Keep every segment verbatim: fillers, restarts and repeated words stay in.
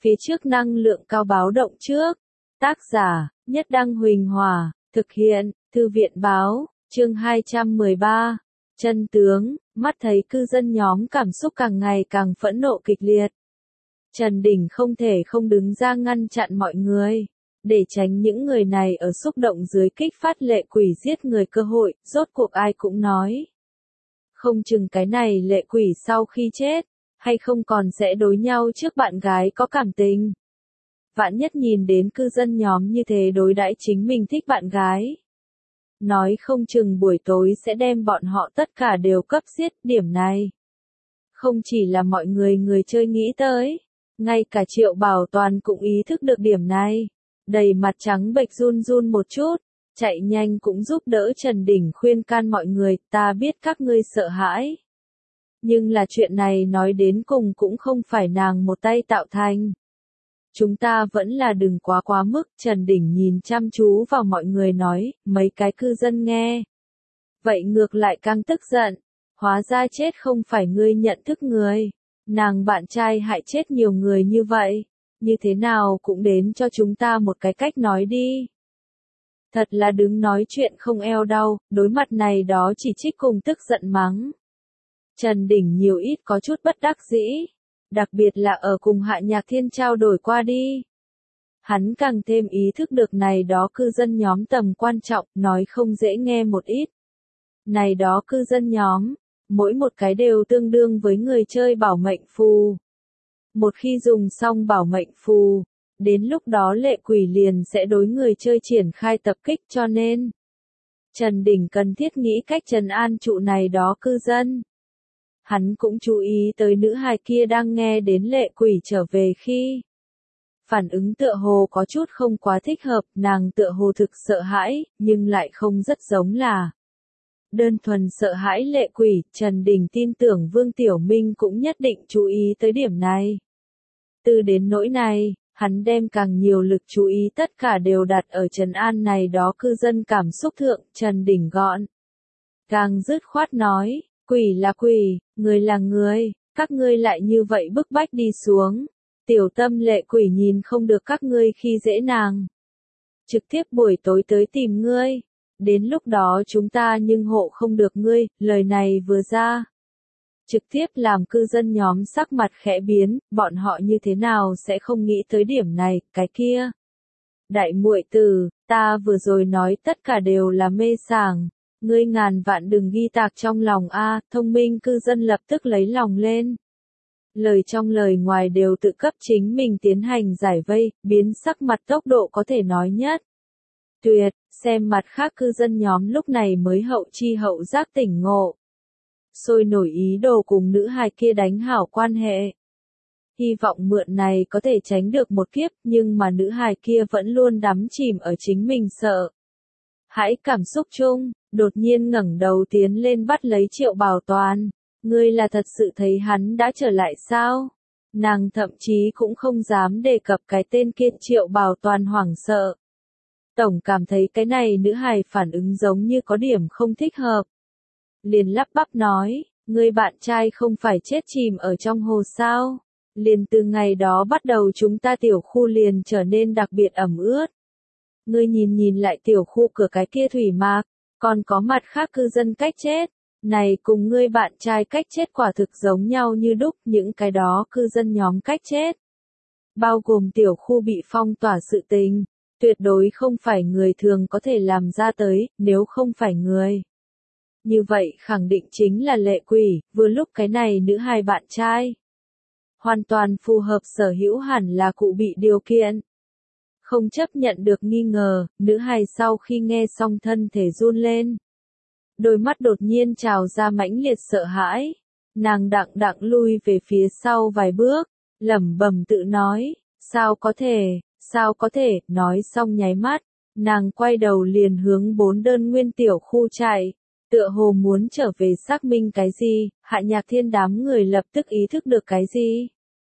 phía trước năng lượng cao báo động trước. Tác giả, Nhất Đăng Huỳnh Hòa, thực hiện, Thư viện báo, chương hai trăm mười ba. Chân tướng, mắt thấy cư dân nhóm cảm xúc càng ngày càng phẫn nộ kịch liệt. Trần Đình không thể không đứng ra ngăn chặn mọi người, để tránh những người này ở xúc động dưới kích phát lệ quỷ giết người cơ hội, rốt cuộc ai cũng nói. Không chừng cái này lệ quỷ sau khi chết, hay không còn sẽ đối nhau trước bạn gái có cảm tình. Vạn nhất nhìn đến cư dân nhóm như thế đối đãi chính mình thích bạn gái. Nói không chừng buổi tối sẽ đem bọn họ tất cả đều cấp giết. Điểm này không chỉ là mọi người người chơi nghĩ tới, ngay cả Triệu Bảo Toàn cũng ý thức được điểm này. Đầy mặt trắng bệch run run một chút, chạy nhanh cũng giúp đỡ Trần Đình khuyên can mọi người, ta biết các ngươi sợ hãi. Nhưng là chuyện này nói đến cùng cũng không phải nàng một tay tạo thành. Chúng ta vẫn là đừng quá quá mức. Trần Đình nhìn chăm chú vào mọi người nói, mấy cái cư dân nghe. Vậy ngược lại càng tức giận, hóa ra chết không phải ngươi nhận thức người. Nàng bạn trai hại chết nhiều người như vậy, như thế nào cũng đến cho chúng ta một cái cách nói đi. Thật là đứng nói chuyện không eo đau, đối mặt này đó chỉ trích cùng tức giận mắng. Trần Đình nhiều ít có chút bất đắc dĩ, đặc biệt là ở cùng Hạ Nhạc Thiên trao đổi qua đi. Hắn càng thêm ý thức được này đó cư dân nhóm tầm quan trọng, nói không dễ nghe một ít. Này đó cư dân nhóm, mỗi một cái đều tương đương với người chơi bảo mệnh phù. Một khi dùng xong bảo mệnh phù, đến lúc đó lệ quỷ liền sẽ đối người chơi triển khai tập kích, cho nên Trần Đình cần thiết nghĩ cách trấn an trụ này đó cư dân. Hắn cũng chú ý tới nữ hài kia đang nghe đến lệ quỷ trở về khi phản ứng tựa hồ có chút không quá thích hợp, nàng tựa hồ thực sợ hãi, nhưng lại không rất giống là đơn thuần sợ hãi lệ quỷ. Trần Đình tin tưởng Vương Tiểu Minh cũng nhất định chú ý tới điểm này. Từ đến nỗi này, hắn đem càng nhiều lực chú ý tất cả đều đặt ở trấn an này đó cư dân cảm xúc thượng. Trần Đình gọn càng dứt khoát nói, quỷ là quỷ, người là người, các ngươi lại như vậy bức bách đi xuống. Tiểu tâm lệ quỷ nhìn không được các ngươi khi dễ nàng, trực tiếp buổi tối tới tìm ngươi. Đến lúc đó chúng ta nhưng hộ không được ngươi. Lời này vừa ra, trực tiếp làm cư dân nhóm sắc mặt khẽ biến, bọn họ như thế nào sẽ không nghĩ tới điểm này, cái kia. Đại muội tử, ta vừa rồi nói tất cả đều là mê sảng, ngươi ngàn vạn đừng ghi tạc trong lòng a. Thông minh cư dân lập tức lấy lòng lên. Lời trong lời ngoài đều tự cấp chính mình tiến hành giải vây, biến sắc mặt tốc độ có thể nói nhất tuyệt. Xem mặt khác cư dân nhóm lúc này mới hậu chi hậu giác tỉnh ngộ, sôi nổi ý đồ cùng nữ hài kia đánh hảo quan hệ. Hy vọng mượn này có thể tránh được một kiếp, nhưng mà nữ hài kia vẫn luôn đắm chìm ở chính mình sợ hãi cảm xúc chung, đột nhiên ngẩng đầu tiến lên bắt lấy Triệu Bảo Toàn. Ngươi là thật sự thấy hắn đã trở lại sao? Nàng thậm chí cũng không dám đề cập cái tên kia. Triệu Bảo Toàn hoảng sợ. Tổng cảm thấy cái này nữ hài phản ứng giống như có điểm không thích hợp. Liền lắp bắp nói, ngươi bạn trai không phải chết chìm ở trong hồ sao? Liền từ ngày đó bắt đầu chúng ta tiểu khu liền trở nên đặc biệt ẩm ướt. Ngươi nhìn nhìn lại tiểu khu cửa cái kia thủy mạc, còn có mặt khác cư dân cách chết. Này cùng ngươi bạn trai cách chết quả thực giống nhau như đúc. Những cái đó cư dân nhóm cách chết, bao gồm tiểu khu bị phong tỏa sự tình, tuyệt đối không phải người thường có thể làm ra tới. Nếu không phải người như vậy khẳng định chính là lệ quỷ. Vừa lúc cái này nữ hài bạn trai hoàn toàn phù hợp sở hữu, hẳn là cụ bị điều kiện. Không chấp nhận được nghi ngờ, nữ hài sau khi nghe xong thân thể run lên. Đôi mắt đột nhiên trào ra mãnh liệt sợ hãi. Nàng đặng đặng lui về phía sau vài bước, lẩm bẩm tự nói, sao có thể, sao có thể. Nói xong nháy mắt, nàng quay đầu liền hướng bốn đơn nguyên tiểu khu chạy, tựa hồ muốn trở về xác minh cái gì. Hạ Nhạc Thiên đám người lập tức ý thức được cái gì.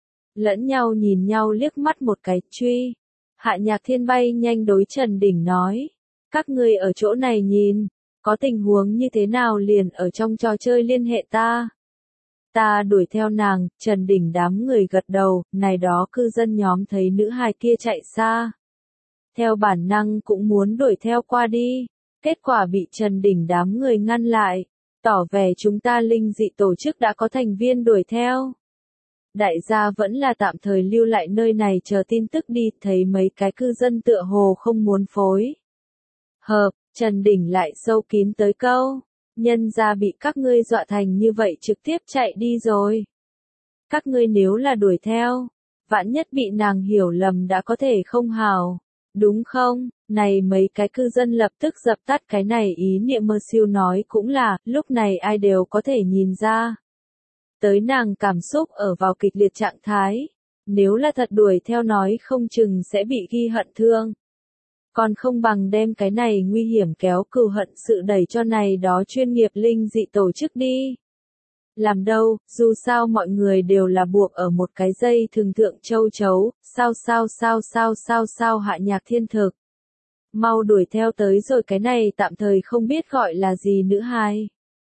Lẫn nhau nhìn nhau liếc mắt một cái, truy. Hạ Nhạc Thiên bay nhanh đối Trần Đình nói, các ngươi ở chỗ này nhìn, có tình huống như thế nào liền ở trong trò chơi liên hệ ta. Ta đuổi theo nàng, Trần Đình đám người gật đầu, này đó cư dân nhóm thấy nữ hài kia chạy xa. Theo bản năng cũng muốn đuổi theo qua đi, kết quả bị Trần Đình đám người ngăn lại, tỏ vẻ chúng ta linh dị tổ chức đã có thành viên đuổi theo. Đại gia vẫn là tạm thời lưu lại nơi này chờ tin tức đi, thấy mấy cái cư dân tựa hồ không muốn phối hợp, Trần Đình lại sâu kín tới câu, nhân ra bị các ngươi dọa thành như vậy trực tiếp chạy đi rồi. Các ngươi nếu là đuổi theo, vạn nhất bị nàng hiểu lầm đã có thể không hào, đúng không? Này mấy cái cư dân lập tức dập tắt cái này ý niệm mơ siêu nói cũng là, lúc này ai đều có thể nhìn ra. Tới nàng cảm xúc ở vào kịch liệt trạng thái, nếu là thật đuổi theo nói không chừng sẽ bị ghi hận thương. Còn không bằng đem cái này nguy hiểm kéo cừu hận sự đẩy cho này đó chuyên nghiệp linh dị tổ chức đi. Làm đâu, dù sao mọi người đều là buộc ở một cái dây thường thượng châu chấu, sao sao sao sao sao sao Hạ Nhạc Thiên thực. Mau đuổi theo tới rồi, cái này tạm thời không biết gọi là gì nữ hài.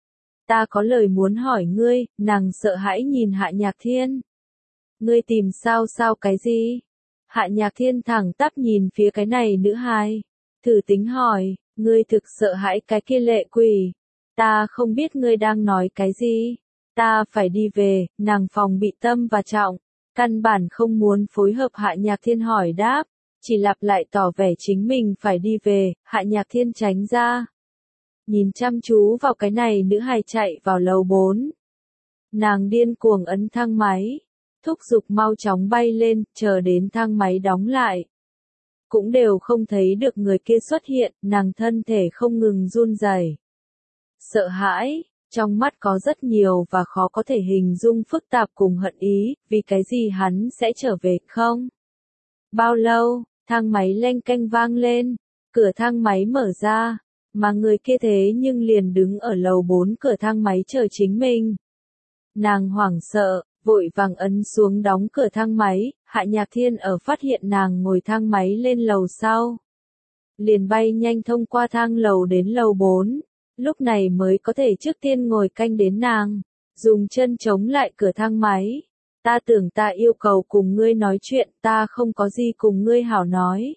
Ta có lời muốn hỏi ngươi, nàng sợ hãi nhìn Hạ Nhạc Thiên. Ngươi tìm sao sao cái gì? Hạ Nhạc Thiên thẳng tắp nhìn phía cái này nữ hài. Thử tính hỏi, ngươi thực sợ hãi cái kia lệ quỷ. Ta không biết ngươi đang nói cái gì. Ta phải đi về, nàng phòng bị tâm và trọng. Căn bản không muốn phối hợp Hạ Nhạc Thiên hỏi đáp. Chỉ lặp lại tỏ vẻ chính mình phải đi về, Hạ Nhạc Thiên tránh ra. Nhìn chăm chú vào cái này nữ hài chạy vào lầu bốn. Nàng điên cuồng ấn thang máy. Thúc giục mau chóng bay lên, chờ đến thang máy đóng lại. Cũng đều không thấy được người kia xuất hiện, nàng thân thể không ngừng run rẩy. Sợ hãi, trong mắt có rất nhiều và khó có thể hình dung phức tạp cùng hận ý, vì cái gì hắn sẽ trở về không? Bao lâu, thang máy leng keng vang lên, cửa thang máy mở ra, mà người kia thế nhưng liền đứng ở lầu bốn cửa thang máy chờ chính mình. Nàng hoảng sợ, vội vàng ấn xuống đóng cửa thang máy, Hạ Nhạc Thiên ở phát hiện nàng ngồi thang máy lên lầu sau. Liền bay nhanh thông qua thang lầu đến lầu bốn, lúc này mới có thể trước tiên ngồi canh đến nàng, dùng chân chống lại cửa thang máy. Ta tưởng ta yêu cầu cùng ngươi nói chuyện, ta không có gì cùng ngươi hảo nói.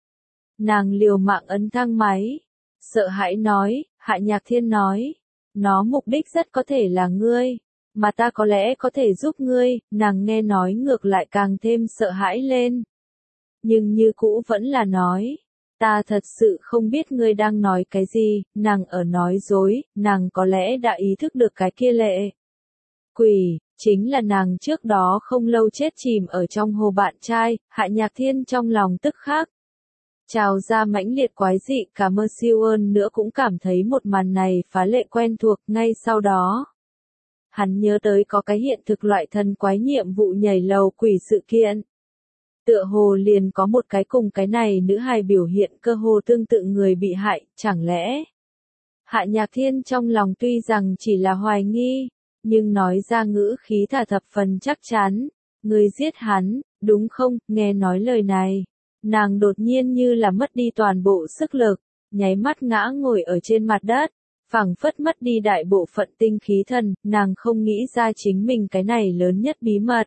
Nàng liều mạng ấn thang máy, sợ hãi nói, Hạ Nhạc Thiên nói, nó mục đích rất có thể là ngươi, mà ta có lẽ có thể giúp ngươi, nàng nghe nói ngược lại càng thêm sợ hãi lên. Nhưng như cũ vẫn là nói, ta thật sự không biết ngươi đang nói cái gì, nàng ở nói dối, nàng có lẽ đã ý thức được cái kia lệ quỷ, chính là nàng trước đó không lâu chết chìm ở trong hồ bạn trai, Hạ Nhạc Thiên trong lòng tức khắc. Trào ra mãnh liệt quái dị, cả mơ siêu ơn nữa cũng cảm thấy một màn này phá lệ quen thuộc, ngay sau đó. Hắn nhớ tới có cái hiện thực loại thần quái nhiệm vụ nhảy lầu quỷ sự kiện. Tựa hồ liền có một cái cùng cái này nữ hài biểu hiện cơ hồ tương tự người bị hại, chẳng lẽ? Hạ Nhạc Thiên trong lòng tuy rằng chỉ là hoài nghi, nhưng nói ra ngữ khí thả thập phần chắc chắn. Người giết hắn, đúng không? Nghe nói lời này, nàng đột nhiên như là mất đi toàn bộ sức lực, nháy mắt ngã ngồi ở trên mặt đất, phảng phất mất đi đại bộ phận tinh khí thần, nàng không nghĩ ra chính mình cái này lớn nhất bí mật.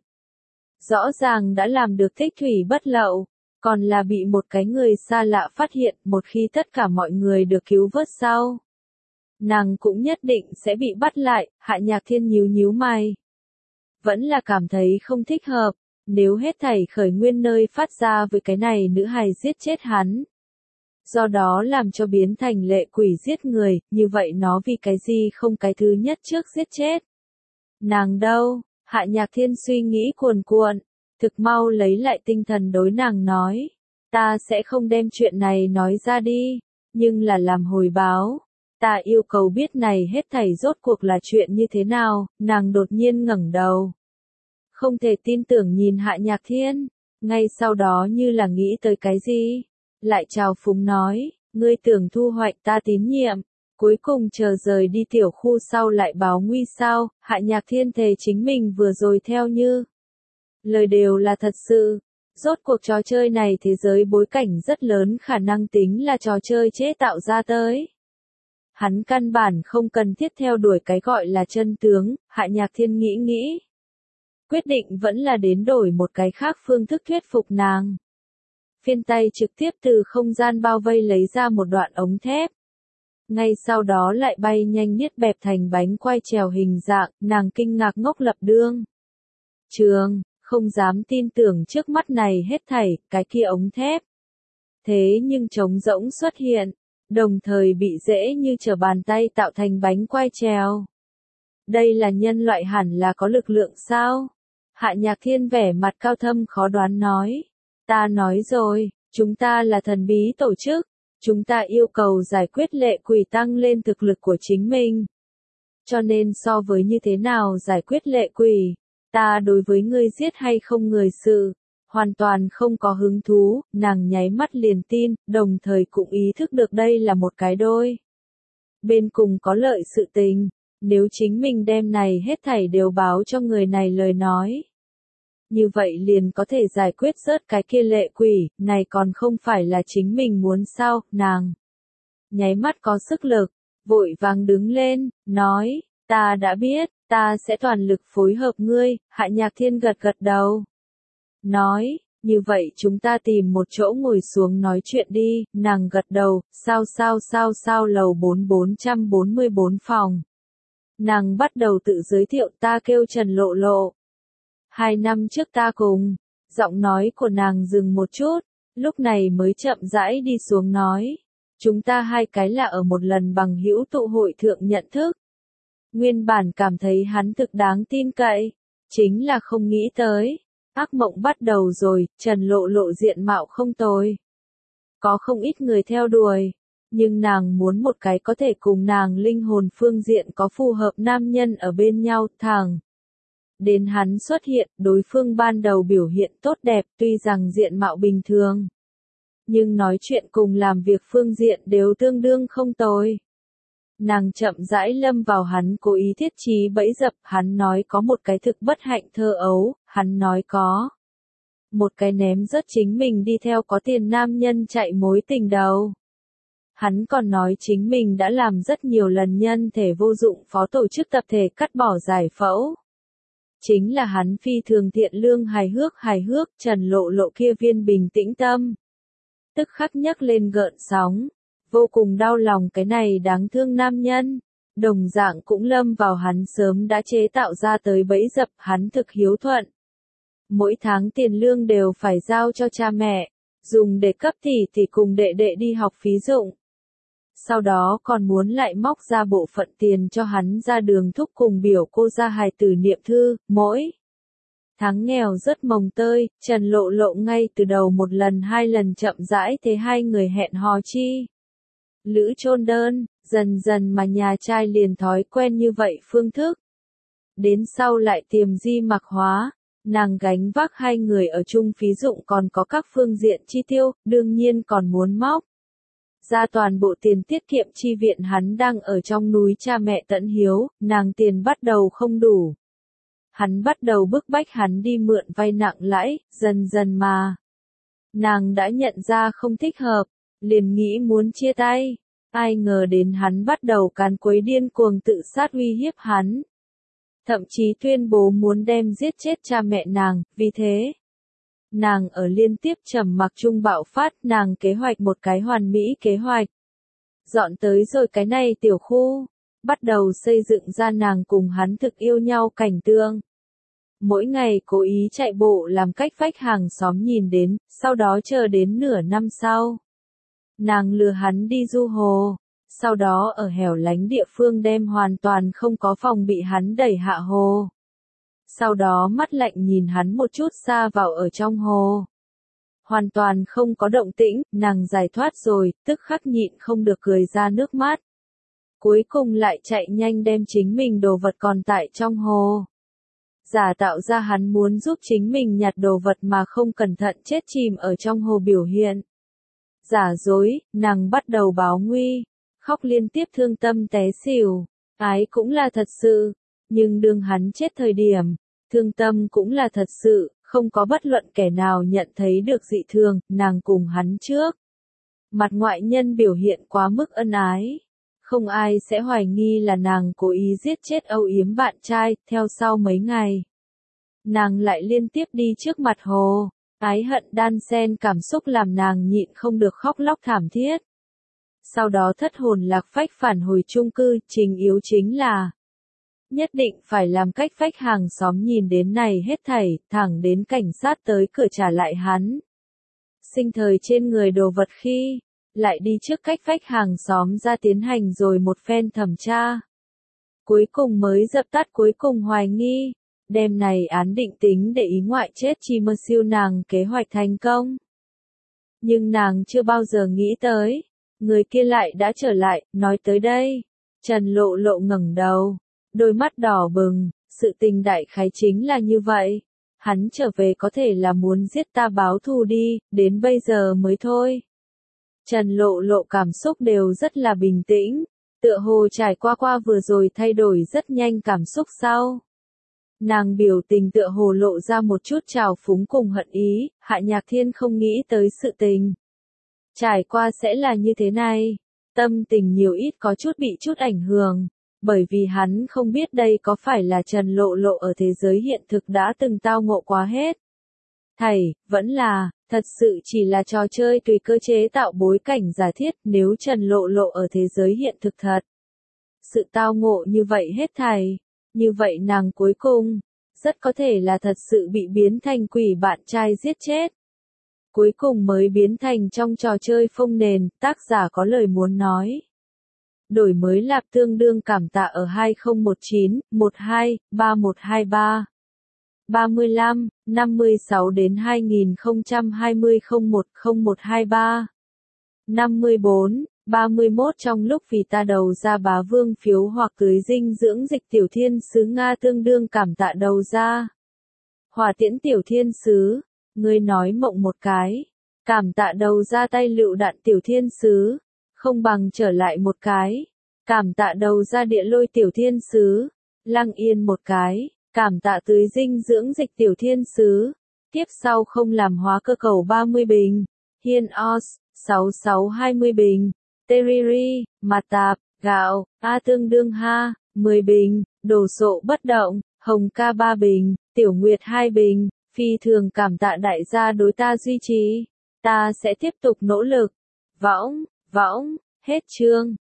Rõ ràng đã làm được tích thủy bất lậu, còn là bị một cái người xa lạ phát hiện một khi tất cả mọi người được cứu vớt sau. Nàng cũng nhất định sẽ bị bắt lại, Hạ Nhạc Thiên nhíu nhíu mày. Vẫn là cảm thấy không thích hợp, nếu hết thảy khởi nguyên nơi phát ra với cái này nữ hài giết chết hắn. Do đó làm cho biến thành lệ quỷ giết người, như vậy nó vì cái gì không cái thứ nhất trước giết chết. Nàng đâu? Hạ Nhạc Thiên suy nghĩ cuồn cuộn, thực mau lấy lại tinh thần đối nàng nói, ta sẽ không đem chuyện này nói ra đi, nhưng là làm hồi báo, ta yêu cầu biết này hết thảy rốt cuộc là chuyện như thế nào, nàng đột nhiên ngẩng đầu. Không thể tin tưởng nhìn Hạ Nhạc Thiên, ngay sau đó như là nghĩ tới cái gì, lại chào phúng nói, ngươi tưởng thu hoạch ta tín nhiệm. Cuối cùng chờ rời đi tiểu khu sau lại báo nguy sao, Hạ Nhạc Thiên thề chính mình vừa rồi theo như. Lời đều là thật sự, rốt cuộc trò chơi này thế giới bối cảnh rất lớn khả năng tính là trò chơi chế tạo ra tới. Hắn căn bản không cần thiết theo đuổi cái gọi là chân tướng, Hạ Nhạc Thiên nghĩ nghĩ. Quyết định vẫn là đến đổi một cái khác phương thức thuyết phục nàng. Phiên tay trực tiếp từ không gian bao vây lấy ra một đoạn ống thép. Ngay sau đó lại bay nhanh niết bẹp thành bánh quai trèo hình dạng, nàng kinh ngạc ngốc lập đương. Trường, không dám tin tưởng trước mắt này hết thảy, cái kia ống thép. Thế nhưng trống rỗng xuất hiện, đồng thời bị dễ như trở bàn tay tạo thành bánh quai trèo. Đây là nhân loại hẳn là có lực lượng sao? Hạ Nhạc Thiên vẻ mặt cao thâm khó đoán nói. Ta nói rồi, chúng ta là thần bí tổ chức. Chúng ta yêu cầu giải quyết lệ quỷ tăng lên thực lực của chính mình. Cho nên so với như thế nào giải quyết lệ quỷ, ta đối với ngươi giết hay không người sự, hoàn toàn không có hứng thú, nàng nháy mắt liền tin, đồng thời cũng ý thức được đây là một cái đôi. Bên cùng có lợi sự tình, nếu chính mình đem này hết thảy đều báo cho người này lời nói. Như vậy liền có thể giải quyết rớt cái kia lệ quỷ, này còn không phải là chính mình muốn sao, nàng. Nháy mắt có sức lực, vội vàng đứng lên, nói, ta đã biết, ta sẽ toàn lực phối hợp ngươi, Hạ Nhạc Thiên gật gật đầu. Nói, như vậy chúng ta tìm một chỗ ngồi xuống nói chuyện đi, nàng gật đầu, sao sao sao sao lầu bốn bốn trăm bốn mươi bốn phòng. Nàng bắt đầu tự giới thiệu ta kêu Trần Lộ Lộ. Hai năm trước ta cùng, giọng nói của nàng dừng một chút, lúc này mới chậm rãi đi xuống nói. Chúng ta hai cái là ở một lần bằng hữu tụ hội thượng nhận thức. Nguyên bản cảm thấy hắn thực đáng tin cậy, chính là không nghĩ tới. Ác mộng bắt đầu rồi, Trần Lộ Lộ diện mạo không tồi. Có không ít người theo đuổi, nhưng nàng muốn một cái có thể cùng nàng linh hồn phương diện có phù hợp nam nhân ở bên nhau, thẳng. Đến hắn xuất hiện, đối phương ban đầu biểu hiện tốt đẹp, tuy rằng diện mạo bình thường. Nhưng nói chuyện cùng làm việc phương diện đều tương đương không tồi. Nàng chậm rãi lâm vào hắn cố ý thiết trí bẫy dập, hắn nói có một cái thực bất hạnh thơ ấu, hắn nói có. Một cái ném rớt chính mình đi theo có tiền nam nhân chạy mối tình đầu. Hắn còn nói chính mình đã làm rất nhiều lần nhân thể vô dụng phó tổ chức tập thể cắt bỏ giải phẫu. Chính là hắn phi thường thiện lương hài hước hài hước, Trần Lộ Lộ kia viên bình tĩnh tâm. Tức khắc nhấc lên gợn sóng, vô cùng đau lòng cái này đáng thương nam nhân. Đồng dạng cũng lâm vào hắn sớm đã chế tạo ra tới bẫy dập, hắn thực hiếu thuận. Mỗi tháng tiền lương đều phải giao cho cha mẹ, dùng để cấp tỷ tỷ cùng đệ đệ đi học phí dụng. Sau đó còn muốn lại móc ra bộ phận tiền cho hắn ra đường thúc cùng biểu cô ra hài tử niệm thư, mỗi tháng nghèo rất mồng tơi, Trần Lộ Lộ ngay từ đầu một lần hai lần chậm rãi thế hai người hẹn hò chi. Lữ chôn đơn, dần dần mà nhà trai liền thói quen như vậy phương thức. Đến sau lại tiềm di mặc hóa, nàng gánh vác hai người ở chung phí dụng còn có các phương diện chi tiêu, đương nhiên còn muốn móc ra toàn bộ tiền tiết kiệm chi viện hắn đang ở trong núi cha mẹ tận hiếu, nàng tiền bắt đầu không đủ. Hắn bắt đầu bức bách hắn đi mượn vay nặng lãi, dần dần mà. Nàng đã nhận ra không thích hợp, liền nghĩ muốn chia tay. Ai ngờ đến hắn bắt đầu càn quấy điên cuồng tự sát uy hiếp hắn. Thậm chí tuyên bố muốn đem giết chết cha mẹ nàng, vì thế. Nàng ở liên tiếp trầm mặc chung bạo phát, nàng kế hoạch một cái hoàn mỹ kế hoạch. Dọn tới rồi cái này tiểu khu, bắt đầu xây dựng ra nàng cùng hắn thực yêu nhau cảnh tượng. Mỗi ngày cố ý chạy bộ làm cách vách hàng xóm nhìn đến, sau đó chờ đến nửa năm sau. Nàng lừa hắn đi du hồ, sau đó ở hẻo lánh địa phương đem hoàn toàn không có phòng bị hắn đẩy hạ hồ. Sau đó mắt lạnh nhìn hắn một chút xa vào ở trong hồ. Hoàn toàn không có động tĩnh, nàng giải thoát rồi, tức khắc nhịn không được cười ra nước mắt. Cuối cùng lại chạy nhanh đem chính mình đồ vật còn tại trong hồ. Giả tạo ra hắn muốn giúp chính mình nhặt đồ vật mà không cẩn thận chết chìm ở trong hồ biểu hiện. Giả dối, nàng bắt đầu báo nguy, khóc liên tiếp thương tâm té xỉu, ái cũng là thật sự, nhưng đương hắn chết thời điểm, thương tâm cũng là thật sự, không có bất luận kẻ nào nhận thấy được dị thường, nàng cùng hắn trước. Mặt ngoại nhân biểu hiện quá mức ân ái, Không ai sẽ hoài nghi là nàng cố ý giết chết âu yếm bạn trai. Theo sau mấy ngày, nàng lại liên tiếp đi trước mặt hồ. Ái hận đan xen cảm xúc làm nàng nhịn không được khóc lóc thảm thiết. Sau đó thất hồn lạc phách phản hồi chung cư. Trình yếu chính là nhất định phải làm cách phách hàng xóm nhìn đến này hết thảy, thẳng đến cảnh sát tới cửa trả lại hắn sinh thời trên người đồ vật khi lại đi trước cách phách hàng xóm ra tiến hành rồi một phen thẩm tra. Cuối cùng mới dập tắt cuối cùng hoài nghi, đêm này án định tính để ý ngoại chết chi mơ siêu nàng kế hoạch thành công. Nhưng nàng chưa bao giờ nghĩ tới, người kia lại đã trở lại, nói tới đây. Trần Lộ Lộ ngẩng đầu, đôi mắt đỏ bừng, sự tình đại khái chính là như vậy. Hắn trở về có thể là muốn giết ta báo thù đi, đến bây giờ mới thôi. Trần Lộ Lộ cảm xúc đều rất là bình tĩnh, tựa hồ trải qua qua vừa rồi thay đổi rất nhanh cảm xúc sau. Nàng biểu tình tựa hồ lộ ra một chút trào phúng cùng hận ý, Hạ Nhạc Thiên không nghĩ tới sự tình. Trải qua sẽ là như thế này, tâm tình nhiều ít có chút bị chút ảnh hưởng, bởi vì hắn không biết đây có phải là Trần Lộ Lộ ở thế giới hiện thực đã từng tao ngộ quá hết. Thầy, vẫn là, thật sự chỉ là trò chơi tùy cơ chế tạo bối cảnh giả thiết nếu Trần Lộ Lộ ở thế giới hiện thực thật. Sự tao ngộ như vậy hết thầy, như vậy nàng cuối cùng, rất có thể là thật sự bị biến thành quỷ bạn trai giết chết. Cuối cùng mới biến thành trong trò chơi phông nền, tác giả có lời muốn nói. Đổi mới lạp tương đương cảm tạ ở hai không một chín, mười hai, ba một hai ba. ba mươi lăm, năm mươi sáu đến hai nghìn không trăm hai mươi không một không một hai ba. năm mươi bốn, ba mươi mốt trong lúc vì ta đầu ra bá vương phiếu hoặc tưới dinh dưỡng dịch tiểu thiên sứ Nga tương đương cảm tạ đầu ra. Hỏa tiễn tiểu thiên sứ, ngươi nói mộng một cái. Cảm tạ đầu ra tay lựu đạn tiểu thiên sứ, không bằng trở lại một cái. Cảm tạ đầu ra địa lôi tiểu thiên sứ, lăng yên một cái. Cảm tạ tưới dinh dưỡng dịch tiểu thiên sứ, tiếp sau không làm hóa cơ cầu ba mươi bình. Hiên Os, sáu sáu hai mươi bình. Teriri, mặt tạp, gạo, A tương đương ha, mười bình. Đồ sộ bất động, Hồng ca ba bình. Tiểu Nguyệt hai bình. Phi thường cảm tạ đại gia đối ta duy trì. Ta sẽ tiếp tục nỗ lực. Võng, võng, hết chương.